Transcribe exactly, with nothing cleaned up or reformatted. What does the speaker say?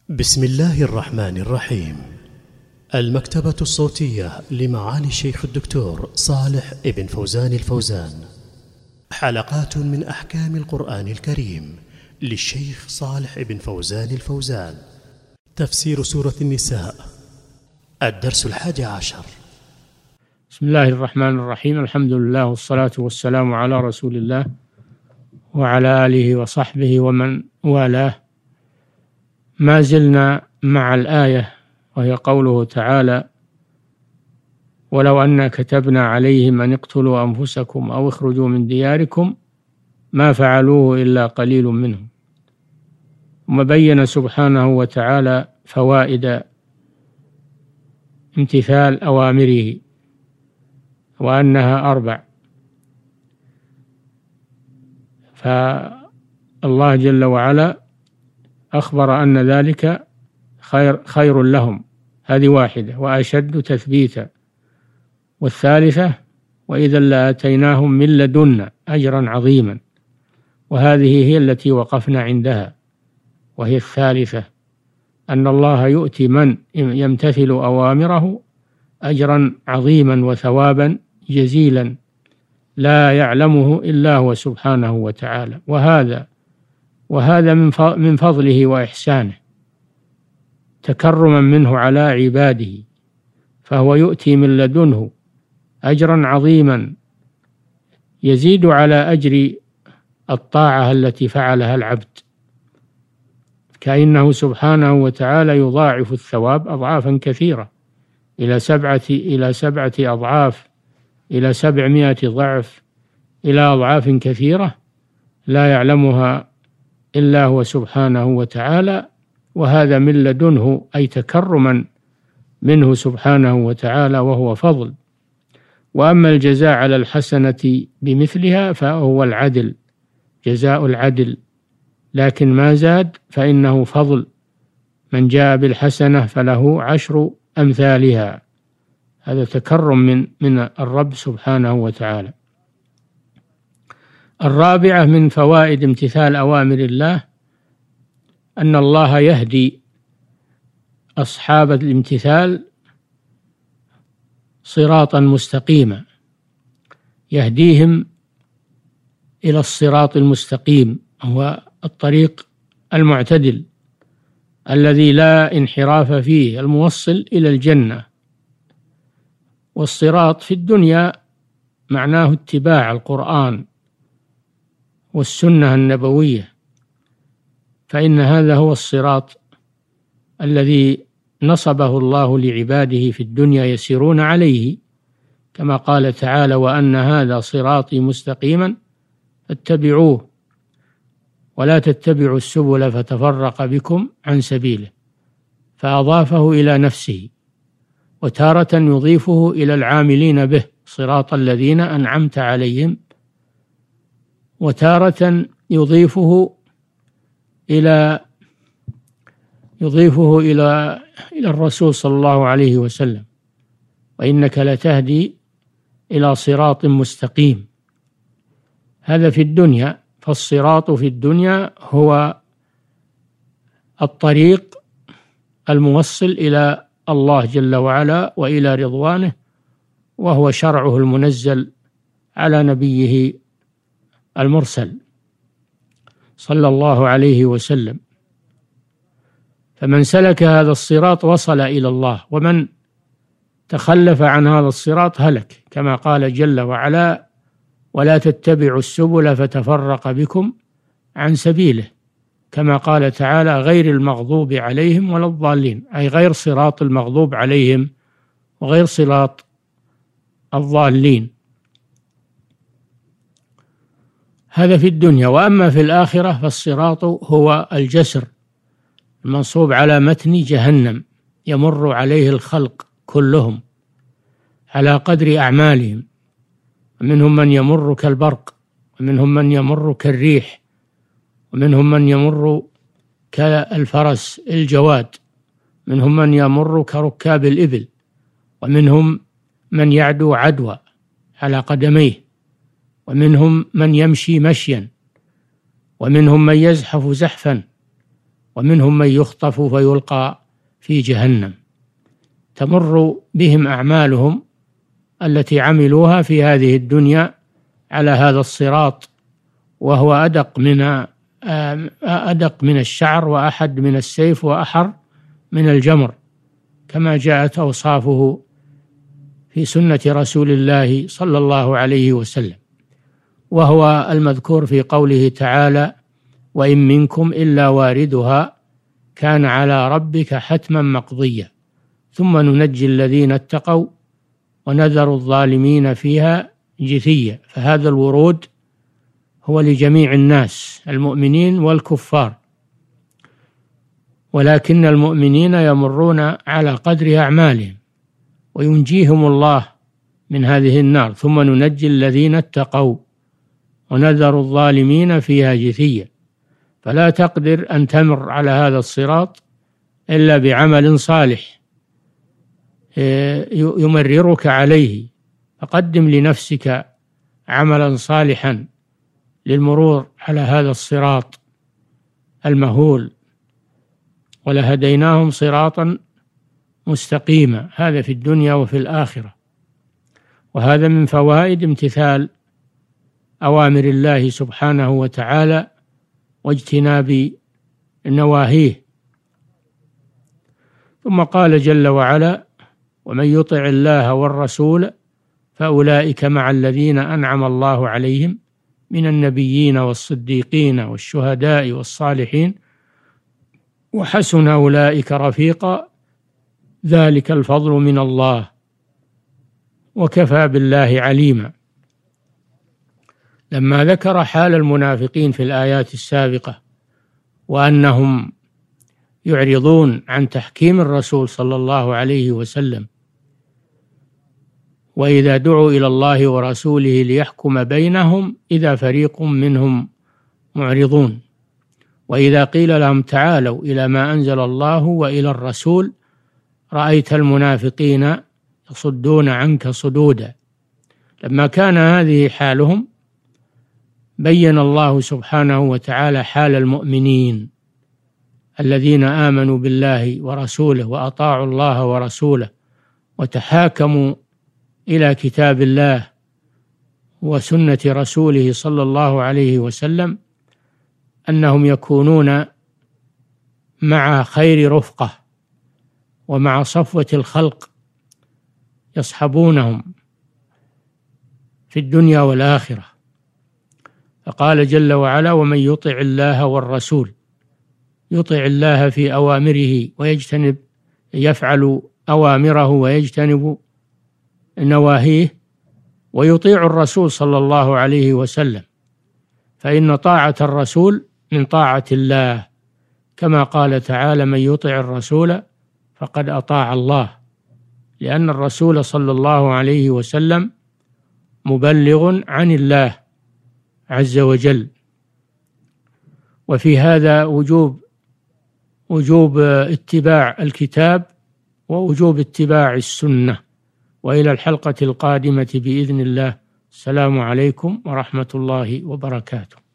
بسم الله الرحمن الرحيم. المكتبة الصوتية لمعالي الشيخ الدكتور صالح ابن فوزان الفوزان، حلقات من أحكام القرآن الكريم للشيخ صالح ابن فوزان الفوزان. تفسير سورة النساء، الدرس الحادي عشر. بسم الله الرحمن الرحيم. الحمد لله والصلاة والسلام على رسول الله وعلى آله وصحبه ومن والاه. ما زلنا مع الآية وهي قوله تعالى: ولو أن كتبنا عليهم أن اقتلوا أنفسكم أو اخرجوا من دياركم ما فعلوه إلا قليل منهم. وبين سبحانه وتعالى فوائد امتثال أوامره وأنها أربع. فالله جل وعلا أخبر أن ذلك خير, خير لهم، هذه واحدة، وأشد تثبيتا. والثالثة: وإذا لآتيناهم من لدنا أجرا عظيما. وهذه هي التي وقفنا عندها، وهي الثالثة، أن الله يؤتي من يمتثل أوامره أجرا عظيما وثوابا جزيلا لا يعلمه إلا هو سبحانه وتعالى. وهذا وهذا من فضله وإحسانه تكرما منه على عباده، فهو يؤتي من لدنه أجرا عظيما يزيد على أجر الطاعة التي فعلها العبد، كأنه سبحانه وتعالى يضاعف الثواب أضعافا كثيرة إلى سبعة إلى سبعة أضعاف، إلى سبعمائة ضعف، إلى أضعاف كثيرة لا يعلمها إلا هو سبحانه وتعالى. وهذا من لدنه، أي تكرما منه سبحانه وتعالى، وهو فضل. وأما الجزاء على الحسنة بمثلها فهو العدل، جزاء العدل، لكن ما زاد فإنه فضل. من جاء بالحسنة فله عشر أمثالها. هذا تكرم من من الرب سبحانه وتعالى. الرابعة من فوائد امتثال أوامر الله أن الله يهدي أصحاب الامتثال صراطا مستقيما، يهديهم إلى الصراط المستقيم، هو الطريق المعتدل الذي لا انحراف فيه، الموصل إلى الجنة. والصراط في الدنيا معناه اتباع القرآن والسنة النبوية، فإن هذا هو الصراط الذي نصبه الله لعباده في الدنيا يسيرون عليه، كما قال تعالى: وأن هذا صراطي مستقيما فاتبعوه ولا تتبعوا السبل فتفرق بكم عن سبيله. فأضافه إلى نفسه، وتارة يضيفه إلى العاملين به: صراط الذين أنعمت عليهم، وتارة يضيفه إلى يضيفه إلى إلى الرسول صلى الله عليه وسلم: وإنك لتهدي إلى صراط مستقيم. هذا في الدنيا. فالصراط في الدنيا هو الطريق الموصل إلى الله جل وعلا وإلى رضوانه، وهو شرعه المنزل على نبيه المرسل صلى الله عليه وسلم. فمن سلك هذا الصراط وصل إلى الله، ومن تخلف عن هذا الصراط هلك، كما قال جل وعلا: ولا تتبعوا السبل فتفرق بكم عن سبيله، كما قال تعالى: غير المغضوب عليهم ولا الضالين، أي غير صراط المغضوب عليهم وغير صراط الضالين. هذا في الدنيا. وأما في الآخرة فالصراط هو الجسر المنصوب على متن جهنم، يمر عليه الخلق كلهم على قدر أعمالهم، ومنهم من يمر كالبرق، ومنهم من يمر كالريح، ومنهم من يمر كالفرس الجواد، منهم من يمر كركاب الإبل، ومنهم من يعدو عدوى على قدميه، ومنهم من يمشي مشيا، ومنهم من يزحف زحفا، ومنهم من يخطف فيلقى في جهنم. تمر بهم أعمالهم التي عملوها في هذه الدنيا على هذا الصراط، وهو أدق من أدق من الشعر وأحد من السيف وأحر من الجمر، كما جاءت أوصافه في سنة رسول الله صلى الله عليه وسلم. وهو المذكور في قوله تعالى: وإن منكم إلا واردها كان على ربك حتما مقضيا ثم ننجي الذين اتقوا ونذر الظالمين فيها جثيا. فهذا الورود هو لجميع الناس المؤمنين والكفار، ولكن المؤمنين يمرون على قدر أعمالهم وينجيهم الله من هذه النار. ثم ننجي الذين اتقوا ونذر الظالمين فيها جثيا. فلا تقدر أن تمر على هذا الصراط إلا بعمل صالح يمررك عليه، فقدم لنفسك عملا صالحا للمرور على هذا الصراط المهول. ولهديناهم صراطا مستقيما، هذا في الدنيا وفي الآخرة. وهذا من فوائد امتثال أوامر الله سبحانه وتعالى واجتناب نواهيه. ثم قال جل وعلا: ومن يطع الله والرسول فأولئك مع الذين أنعم الله عليهم من النبيين والصديقين والشهداء والصالحين وحسن أولئك رفيقا ذلك الفضل من الله وكفى بالله عليما. لما ذكر حال المنافقين في الآيات السابقة وأنهم يعرضون عن تحكيم الرسول صلى الله عليه وسلم، وإذا دعوا إلى الله ورسوله ليحكم بينهم إذا فريق منهم معرضون، وإذا قيل لهم تعالوا إلى ما أنزل الله وإلى الرسول رأيت المنافقين يصدون عنك صدودا. لما كان هذه حالهم بين الله سبحانه وتعالى حال المؤمنين الذين آمنوا بالله ورسوله وأطاعوا الله ورسوله وتحاكموا إلى كتاب الله وسنة رسوله صلى الله عليه وسلم، أنهم يكونون مع خير رفقة ومع صفوة الخلق يصحبونهم في الدنيا والآخرة. فقال جل وعلا: ومن يطع الله والرسول، يطع الله في أوامره ويجتنب يفعل أوامره ويجتنب نواهيه، ويطيع الرسول صلى الله عليه وسلم، فإن طاعة الرسول من طاعة الله، كما قال تعالى: من يطع الرسول فقد أطاع الله، لأن الرسول صلى الله عليه وسلم مبلغ عن الله عز وجل. وفي هذا وجوب وجوب اتباع الكتاب ووجوب اتباع السنة. وإلى الحلقة القادمة بإذن الله. السلام عليكم ورحمة الله وبركاته.